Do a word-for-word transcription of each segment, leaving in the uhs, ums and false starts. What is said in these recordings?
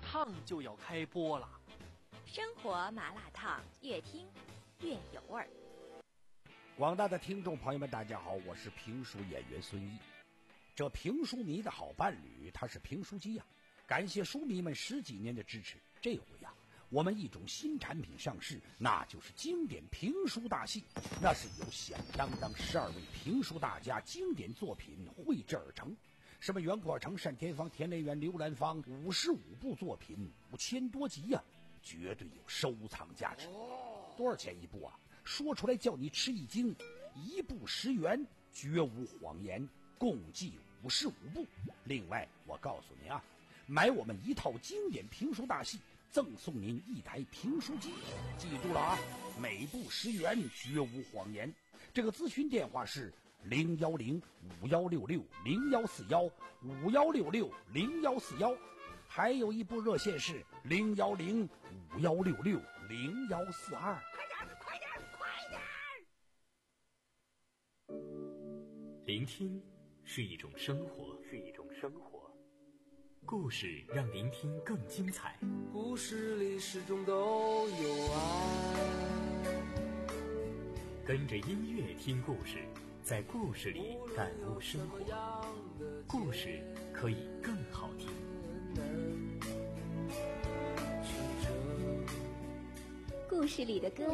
烫就要开播了。 生活麻辣烫，越听越有味儿。 广大的听众朋友们，大家好，我是评书演员孙毅。这评书迷的好伴侣，他是评书机呀、啊！感谢书迷们十几年的支持。这回呀、啊，我们一种新产品上市，那就是经典评书大戏。那是由响当当十二位评书大家经典作品绘制而成。什么袁阔成、单田芳、田连元、刘兰芳，五十五部作品，五千多集呀、啊，绝对有收藏价值。多少钱一部啊？说出来叫你吃一惊，一部十元，绝无谎言，共计五十五部。另外，我告诉你啊，买我们一套经典评书大戏，赠送您一台评书机。记住了啊，每部十元，绝无谎言。这个咨询电话是零幺零五幺六六零幺四幺五幺六六零幺四幺，还有一部热线是零幺零五幺六六零幺四二。 聆听是一种生活，是一种生活。故事让聆听更精彩。 故事里始终都有爱。 跟着音乐听故事，在故事里感悟生活。故事可以更好听。 故事里的歌。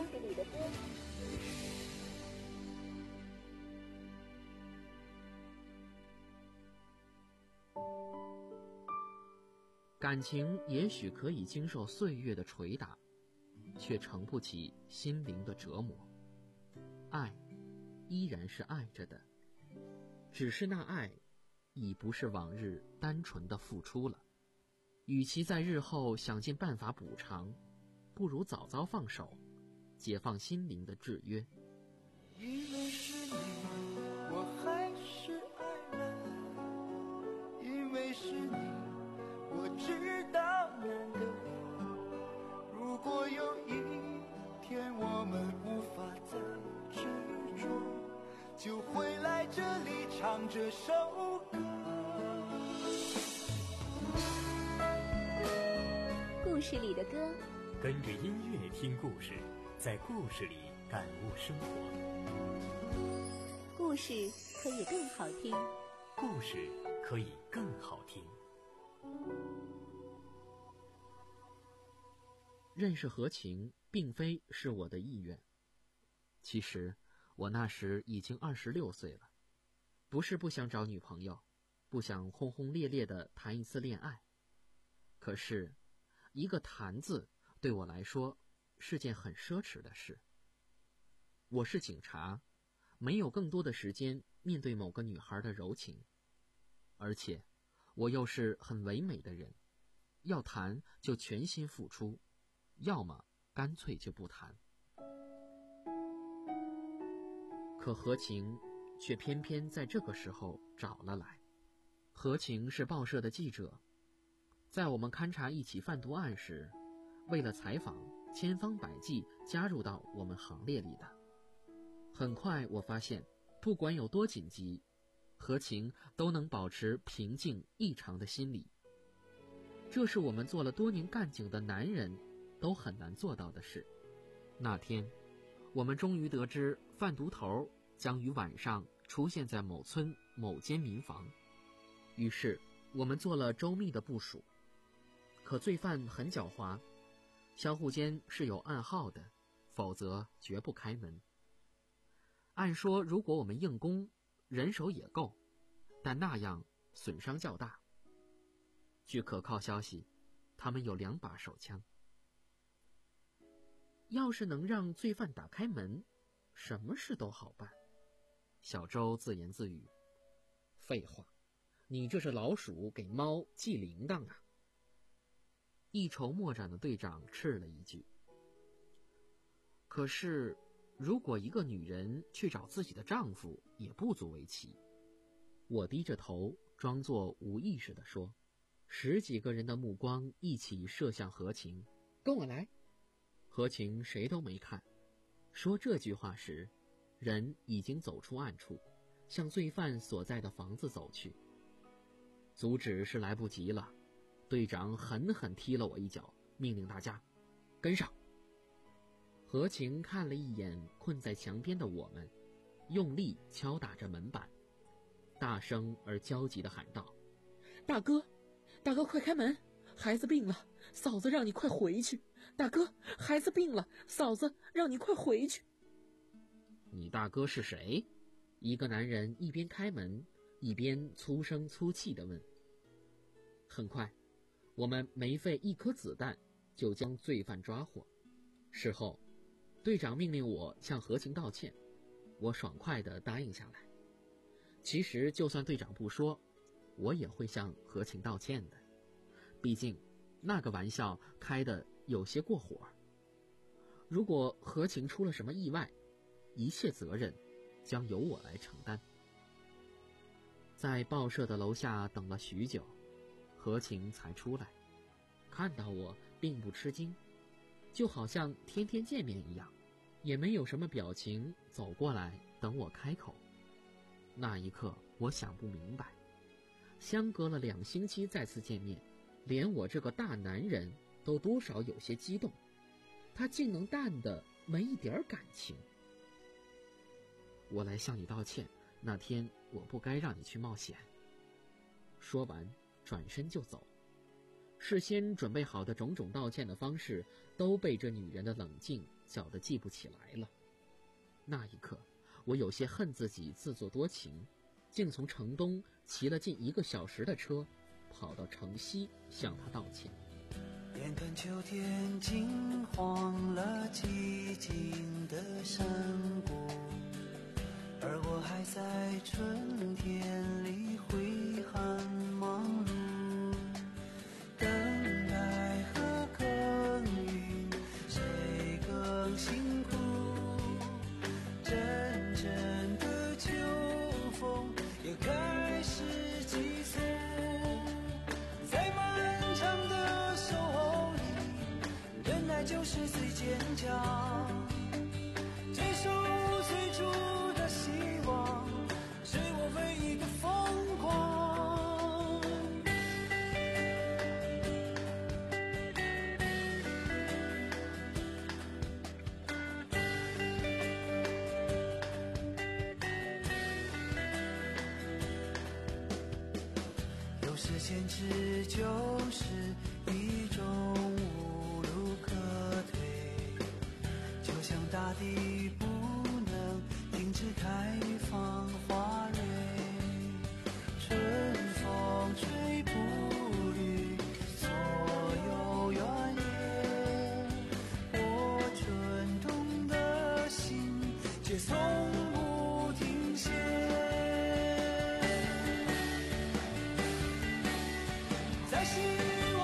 感情也许可以经受岁月的捶打，却承不起心灵的折磨。爱依然是爱着的，只是那爱已不是往日单纯的付出了。与其在日后想尽办法补偿，不如早早放手，解放心灵的制约。 因为是你，我还是爱了。因为是你，我知道难得。如果有一天我们无法再执着，就会来这里唱这首歌。 故事里的歌， 跟着音乐听故事，在故事里感悟生活。 故事可以更好听， 故事可以更好听。 认识何晴并非是我的意愿，其实我那时已经二十六岁了，不是不想找女朋友，不想轰轰烈烈地谈一次恋爱，可是一个谈字对我来说是件很奢侈的事。我是警察，没有更多的时间面对某个女孩的柔情，而且我又是很唯美的人，要谈就全心付出，要么干脆就不谈。可何晴却偏偏在这个时候找了来。何晴是报社的记者，在我们勘察一起贩毒案时，为了采访，千方百计加入到我们行列里的。很快我发现，不管有多紧急，何晴都能保持平静异常的心理。这是我们做了多年干警的男人都很难做到的事。那天我们终于得知贩毒头将于晚上出现在某村某间民房，于是我们做了周密的部署。可罪犯很狡猾，相互间是有暗号的，否则绝不开门。按说如果我们硬攻，人手也够，但那样损伤较大。据可靠消息，他们有两把手枪。要是能让罪犯打开门，什么事都好办。小周自言自语，废话，你这是老鼠给猫系铃铛啊。一筹莫展的队长斥了一句。可是如果一个女人去找自己的丈夫，也不足为奇。我低着头装作无意识地说。十几个人的目光一起射向何晴，跟我来。何晴谁都没看，说这句话时，人已经走出暗处，向罪犯所在的房子走去。阻止是来不及了， 队长狠狠踢了我一脚，命令大家跟上。何晴看了一眼困在墙边的我们，用力敲打着门板，大声而焦急地喊道：大哥，大哥快开门，孩子病了，嫂子让你快回去，大哥，孩子病了，嫂子让你快回去。你大哥是谁？一个男人一边开门一边粗声粗气地问。很快，我们没费一颗子弹就将罪犯抓获。事后，队长命令我向何晴道歉，我爽快地答应下来。其实就算队长不说，我也会向何晴道歉的，毕竟那个玩笑开得有些过火。如果何晴出了什么意外，一切责任将由我来承担。在报社的楼下等了许久，何晴才出来，看到我并不吃惊，就好像天天见面一样，也没有什么表情，走过来等我开口。那一刻我想不明白，相隔了两星期再次见面，连我这个大男人都多少有些激动，他竟能淡得没一点感情。我来向你道歉，那天我不该让你去冒险。说完转身就走，事先准备好的种种道歉的方式都被这女人的冷静搅得记不起来了。那一刻我有些恨自己自作多情，竟从城东骑了近一个小时的车跑到城西向她道歉。 眼看秋天金黄了寂静的山谷，而我还在春天里挥汗忙碌，等待和耕耘谁更辛苦？阵阵的秋风也开始急促，在漫长的守候里，忍耐就是最坚强。接受最初的希望，是我唯一的疯狂。有时坚持就是一种无路可退，就像大地不能停止开放花蕊，春风吹不绿所有原野，我蠢动的心却从不停歇。在希望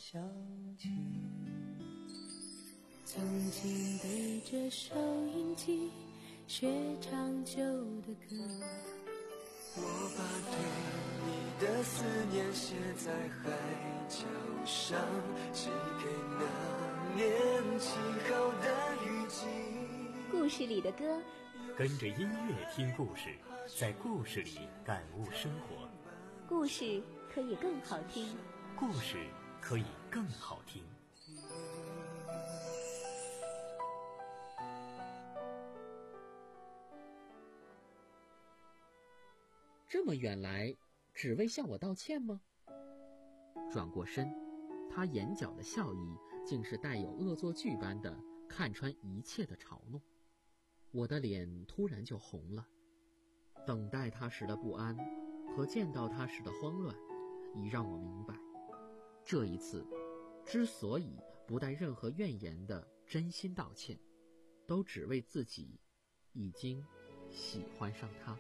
想起曾经对着收音机学唱旧的歌，我把对你的思念写在海角上，寄给那年起好的雨季。 故事里的歌， 跟着音乐听故事，在故事里感悟生活。 故事可以更好听， 故事可以更好听。 这么远来，只为向我道歉吗？转过身，他眼角的笑意竟是带有恶作剧般的看穿一切的嘲弄。我的脸突然就红了，等待他时的不安和见到他时的慌乱，已让我明白，这一次之所以不带任何怨言的真心道歉，都只为自己已经喜欢上他。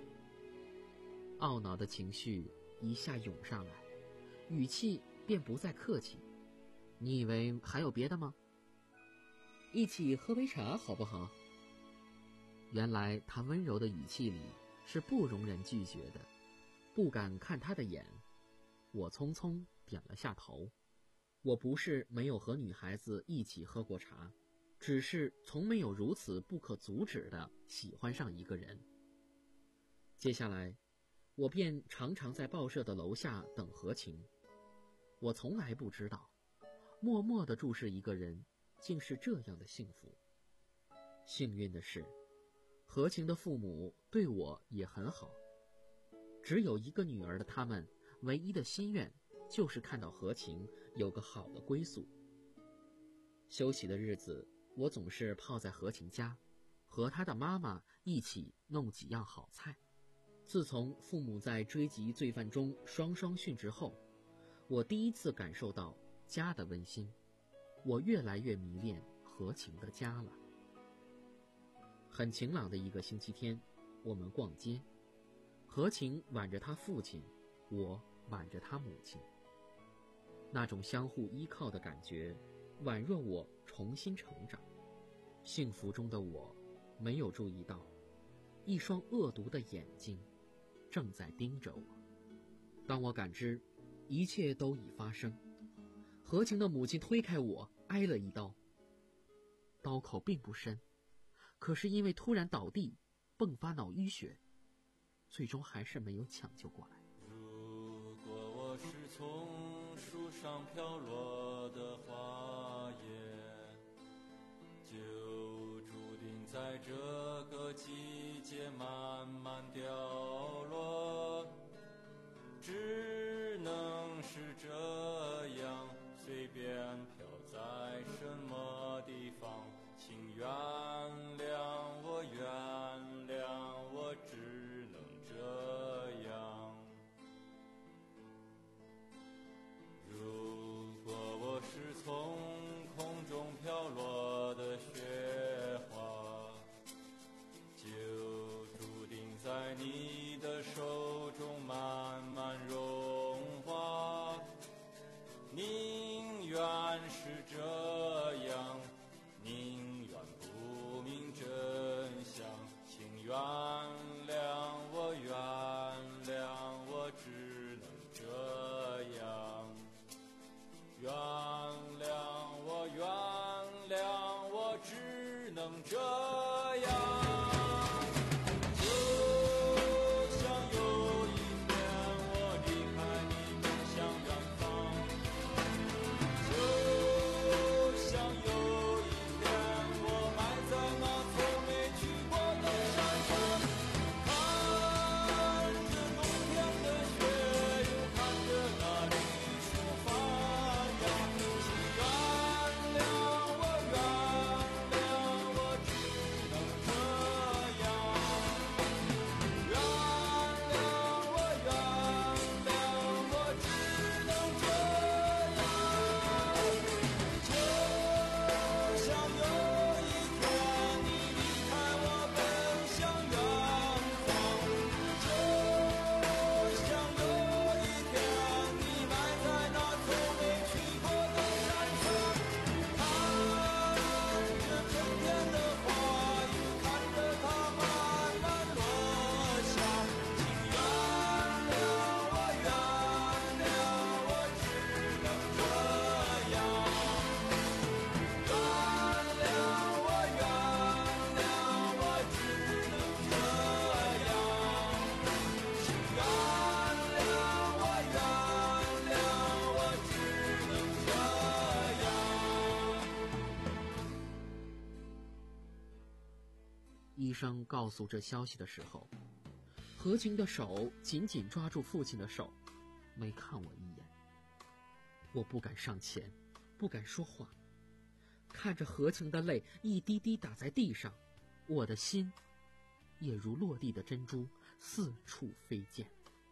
懊恼的情绪一下涌上来，语气便不再客气。你以为还有别的吗？一起喝杯茶好不好？原来他温柔的语气里是不容人拒绝的，不敢看他的眼。我匆匆点了下头。我不是没有和女孩子一起喝过茶，只是从没有如此不可阻止地喜欢上一个人。接下来我便常常在报社的楼下等何晴。我从来不知道，默默地注视一个人竟是这样的幸福。幸运的是，何晴的父母对我也很好，只有一个女儿的他们唯一的心愿就是看到何晴有个好的归宿。休息的日子，我总是泡在何晴家，和她的妈妈一起弄几样好菜。自从父母在追缉罪犯中双双殉职后，我第一次感受到家的温馨。我越来越迷恋何晴的家了。很晴朗的一个星期天，我们逛街，何晴挽着她父亲，我挽着她母亲。那种相互依靠的感觉，宛若我重新成长。幸福中的我没有注意到，一双恶毒的眼睛正在盯着我。当我感知一切都已发生，何晴的母亲推开我，挨了一刀。刀口并不深，可是因为突然倒地迸发脑淤血，最终还是没有抢救过来。 如果我是从树上飘落的花叶，就注定在这个季节慢慢掉落，只能是这样，随便飘在什么地方，请原谅我，原谅我，只能这样。如果我是从空中飘落的雪花，就注定在你的手中慢慢融化，宁愿是这样，宁愿不明真相，请原谅我，原谅我，只能这样，原谅我，原谅我，只能这样。这医生告诉这消息的时候，何晴的手紧紧抓住父亲的手，没看我一眼。我不敢上前，不敢说话，看着何晴的泪一滴滴打在地上，我的心也如落地的珍珠四处飞溅。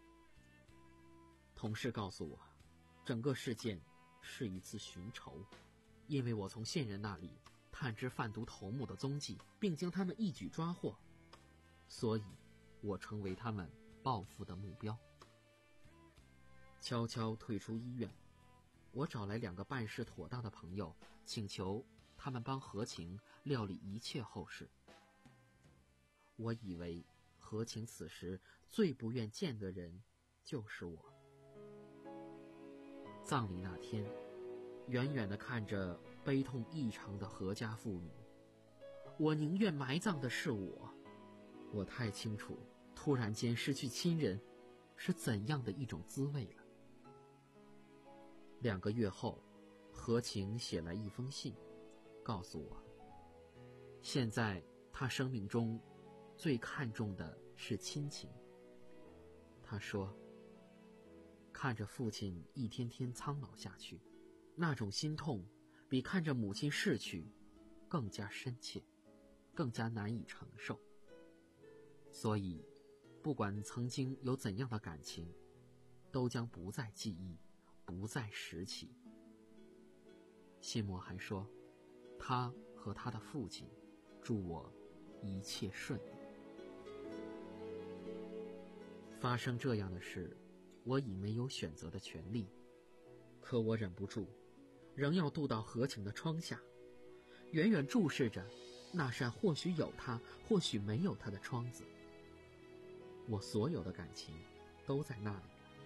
同事告诉我，整个事件是一次寻仇，因为我从线人那里探知贩毒头目的踪迹，并将他们一举抓获，所以我成为他们报复的目标。悄悄退出医院，我找来两个办事妥当的朋友，请求他们帮何晴料理一切后事。我以为何晴此时最不愿见的人就是我。葬礼那天，远远地看着悲痛异常的何家妇女，我宁愿埋葬的是我。我太清楚突然间失去亲人是怎样的一种滋味了。两个月后，何晴写来一封信，告诉我，现在他生命中最看重的是亲情。他说，看着父亲一天天苍老下去，那种心痛比看着母亲逝去更加深切，更加难以承受。所以不管曾经有怎样的感情，都将不再记忆，不再拾起。信末还说，他和他的父亲祝我一切顺利。发生这样的事，我已没有选择的权利，可我忍不住仍要渡到何晴的窗下，远远注视着那扇或许有他或许没有他的窗子。我所有的感情都在那里。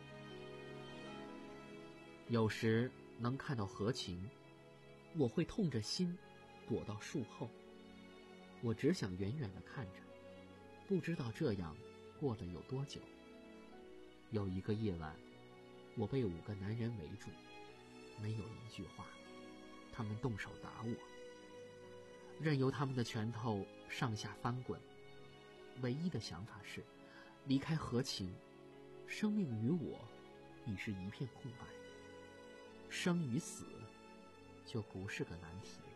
有时能看到何晴，我会痛着心躲到树后，我只想远远地看着，不知道这样过了有多久。有一个夜晚，我被五个男人围住，没有一句话，他们动手打我，任由他们的拳头上下翻滚。唯一的想法是离开何晴，生命于我已是一片空白，生与死就不是个难题了。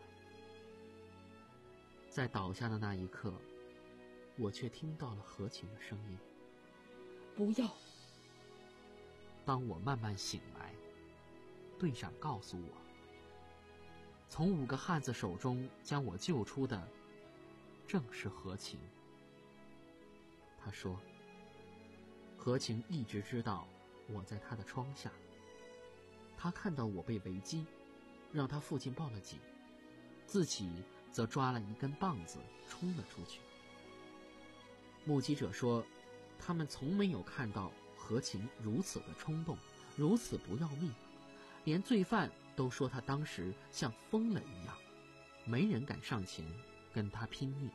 在倒下的那一刻，我却听到了何晴的声音，不要。当我慢慢醒来，队长告诉我，从五个汉子手中将我救出的正是何晴。他说，何晴一直知道我在他的窗下，他看到我被围击，让他父亲报了警，自己则抓了一根棒子冲了出去。目击者说，他们从没有看到何晴如此的冲动，如此不要命，连罪犯都说他当时像疯了一样，没人敢上前跟他拼命。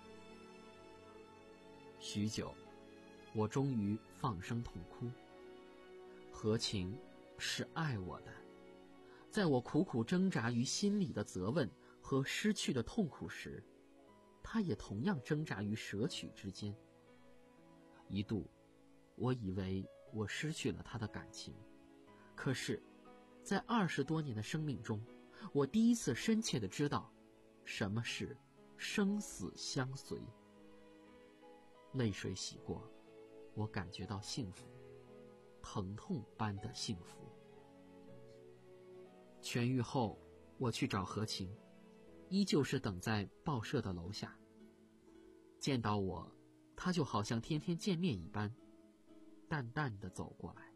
许久，我终于放声痛哭。何晴是爱我的，在我苦苦挣扎于心里的责问和失去的痛苦时，他也同样挣扎于舍取之间。一度，我以为我失去了他的感情，可是，在二十多年的生命中，我第一次深切地知道，什么是生死相随。泪水洗过，我感觉到幸福，疼痛般的幸福。痊愈后，我去找何晴，依旧是等在报社的楼下。见到我，他就好像天天见面一般，淡淡地走过来。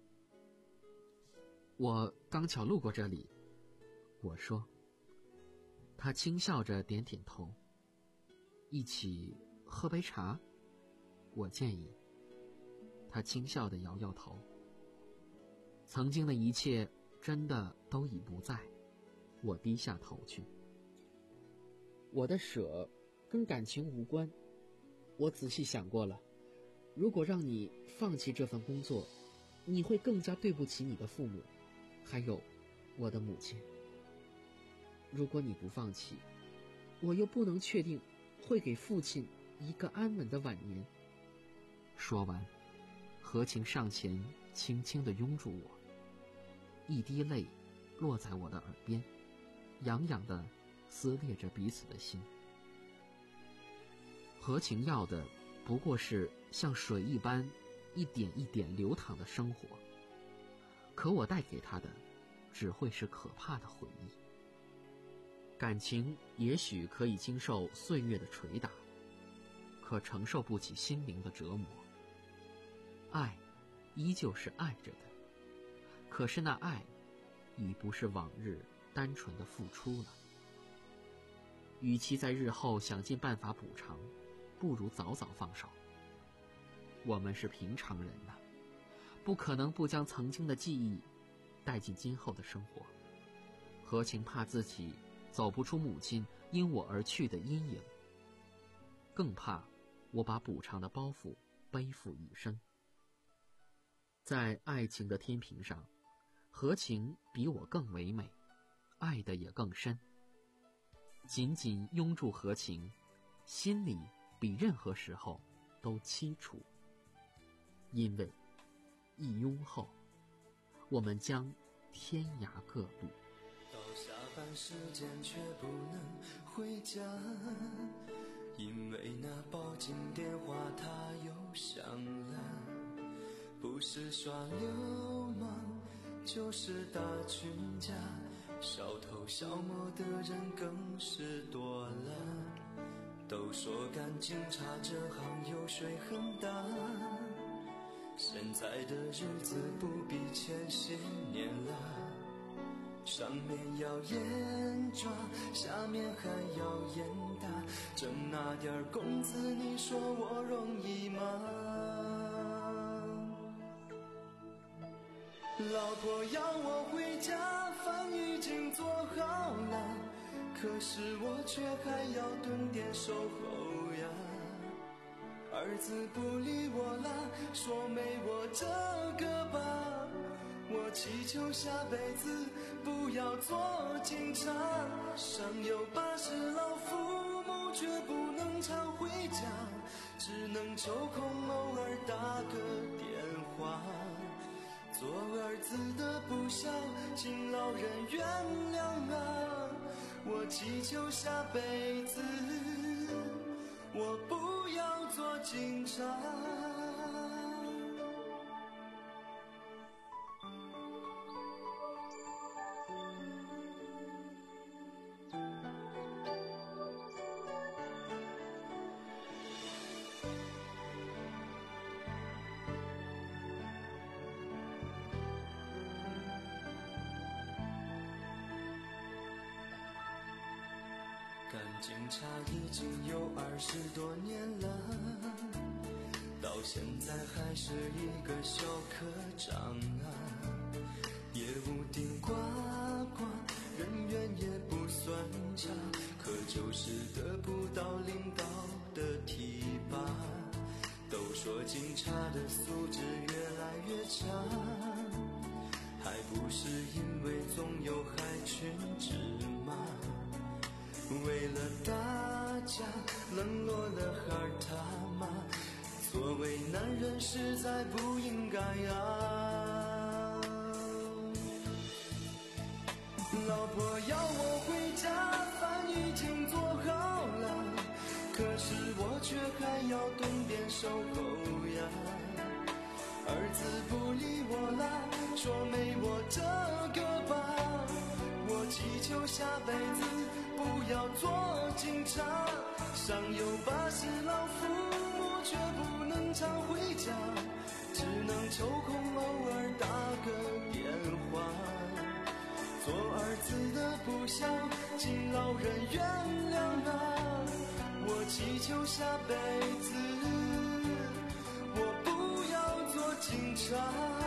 我刚巧路过这里，我说。他轻笑着点点头。一起喝杯茶？我建议。他轻笑地摇摇头。曾经的一切真的都已不在，我低下头去。我的舍跟感情无关，我仔细想过了，如果让你放弃这份工作，你会更加对不起你的父母，还有我的母亲。如果你不放弃，我又不能确定会给父亲一个安稳的晚年。说完，何晴上前轻轻地拥住我，一滴泪落在我的耳边，痒痒地撕裂着彼此的心。何晴要的不过是像水一般一点一点流淌的生活，可我带给他的只会是可怕的回忆。感情也许可以经受岁月的捶打，可承受不起心灵的折磨。爱依旧是爱着的，可是那爱已不是往日单纯的付出了。与其在日后想尽办法补偿，不如早早放手。我们是平常人呐、啊，不可能不将曾经的记忆带进今后的生活。何晴怕自己走不出母亲因我而去的阴影，更怕我把补偿的包袱背负一生。在爱情的天平上，何晴比我更唯美，爱的也更深。紧紧拥住何晴，心里比任何时候都凄楚，因为一拥后，我们将天涯各路。 到下班时间却不能回家，因为那报警电话它又响了。不是耍流氓，就是打群架，烧头小磨的人更是多了。都说干警察这行油水很大，现在的日子不比前些年了。上面要严抓，下面还要严打，挣那点工资你说我容易吗？老婆要我回家，饭已经做好了，可是我却还要蹲点守候呀。儿子不理我了，说没我这个爸，我祈求下辈子不要做警察。上有八十老父母却不能常回家，只能抽空偶尔打个电话。做儿子的不孝，请老人原谅啊！我祈求下辈子我不要做警察。干警察已经有二十多年了，到现在还是一个小科长啊，业务顶呱呱，人缘也不算差，可就是得不到领导的提拔。都说警察的素质越来越差，还不是因为总有害群之马。为了大家冷落了孩儿他妈，作为男人实在不应该啊。老婆要我回家，饭已经做好了，可是我却还要蹲点守候呀。儿子不理我了，说没我这个爸，我祈求下辈子不要做警察。上有八十老父母却不能常回家，只能抽空偶尔打个电话。做儿子的不孝，请老人原谅啊！我祈求下辈子我不要做警察。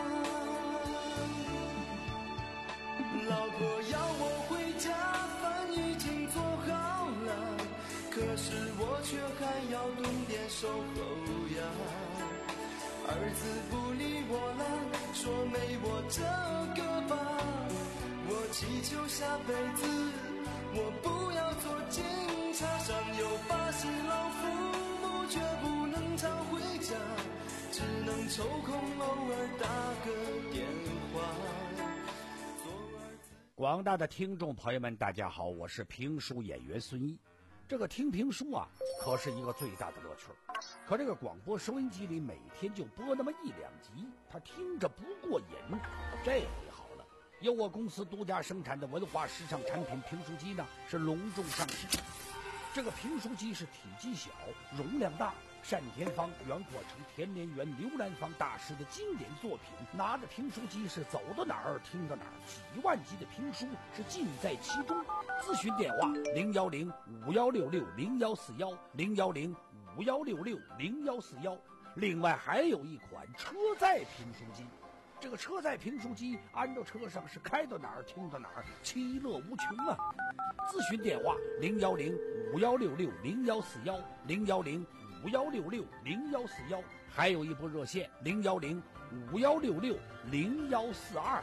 老婆要我回家，饭已经做好了，可是我却还要蹲点守候呀。儿子不理我了，说没我这个爸，我祈求下辈子我不要做警察。上有八十老父母广大的听众朋友们，大家好，我是评书演员孙一。这个听评书啊，可是一个最大的乐趣。可这个广播收音机里每天就播那么一两集，他听着不过瘾。这回好了，由我公司独家生产的文化时尚产品评书机呢，是隆重上市。这个评书机是体积小，容量大，单田芳、袁阔成、田连元、刘兰芳大师的经典作品，拿着评书机是走到哪儿听到哪儿，几万集的评书是尽在其中。咨询电话零幺零五幺六六零幺四幺零幺零五幺六六零幺四幺。另外还有一款车载评书机，这个车载评书机安到车上是开到哪儿听到哪儿，其乐无穷啊！咨询电话零幺零五幺六六零幺四幺零幺零五幺六六零幺四幺，还有一部热线零幺零五幺六六零幺四二。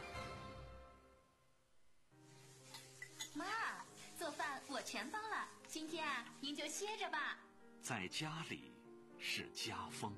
妈，做饭我全帮了，今天啊，您就歇着吧。 在家里是家风。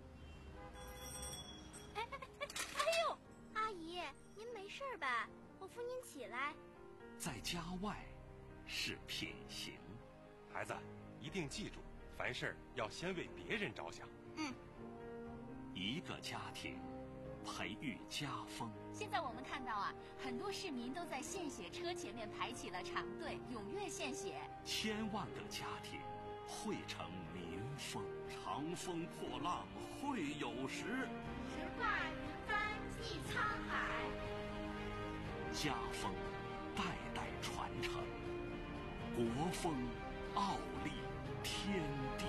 哎哎哎哎呦，阿姨，您没事吧？我扶您起来。 在家外是品行。 孩子，一定记住，凡事要先为别人着想。 嗯。 一个家庭培育家风。 现在我们看到啊，很多市民都在献血车前面排起了长队，踊跃献血。 千万个家庭汇成民风。长风破浪会有时， 直挂云帆济沧海。 家风代代传承，国风傲立天地。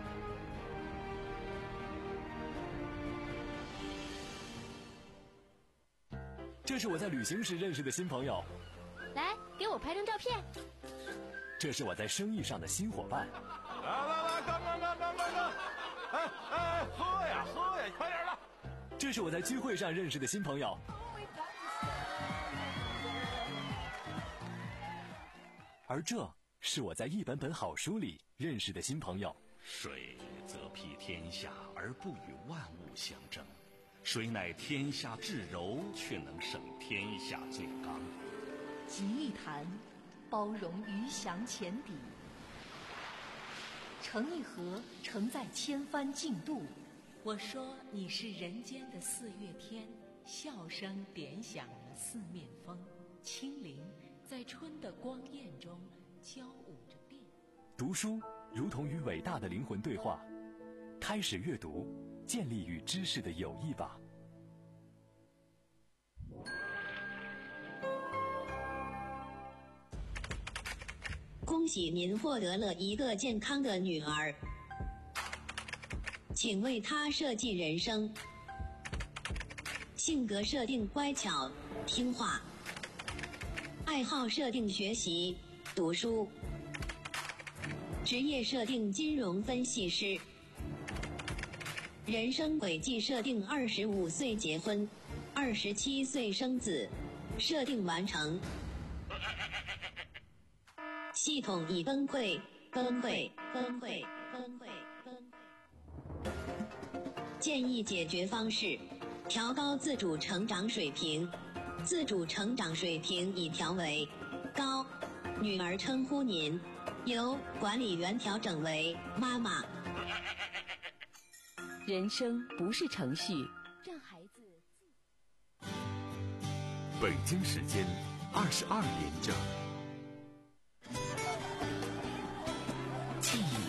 这是我在旅行时认识的新朋友， 来，给我拍张照片。 这是我在生意上的新伙伴。 来来来，干干干干干干！哎哎，喝呀喝呀，快点的！ 这是我在聚会上认识的新朋友。而这是我在一本本好书里认识的新朋友。 水则披天下而不与万物相争，水乃天下至柔，却能胜天下最刚。 吉利谈，包容鱼翔浅底；成一河，承载千帆竞渡。 我说你是人间的四月天，笑声点响了四面风，清灵在春的光艳中交舞着变。 读书如同与伟大的灵魂对话，开始阅读，建立与知识的友谊吧。 恭喜您获得了一个健康的女儿，请为她设计人生。性格设定乖巧听话，爱好设定学习读书，职业设定金融分析师，人生轨迹设定二十五岁结婚，二十七岁生子，设定完成。系统已崩溃，崩溃，崩溃，崩溃，崩溃。建议解决方式：调高自主成长水平。自主成长水平已调为高，女儿称呼您，由管理员调整为妈妈。 人生不是程序， 让孩子。 北京时间二十二点整。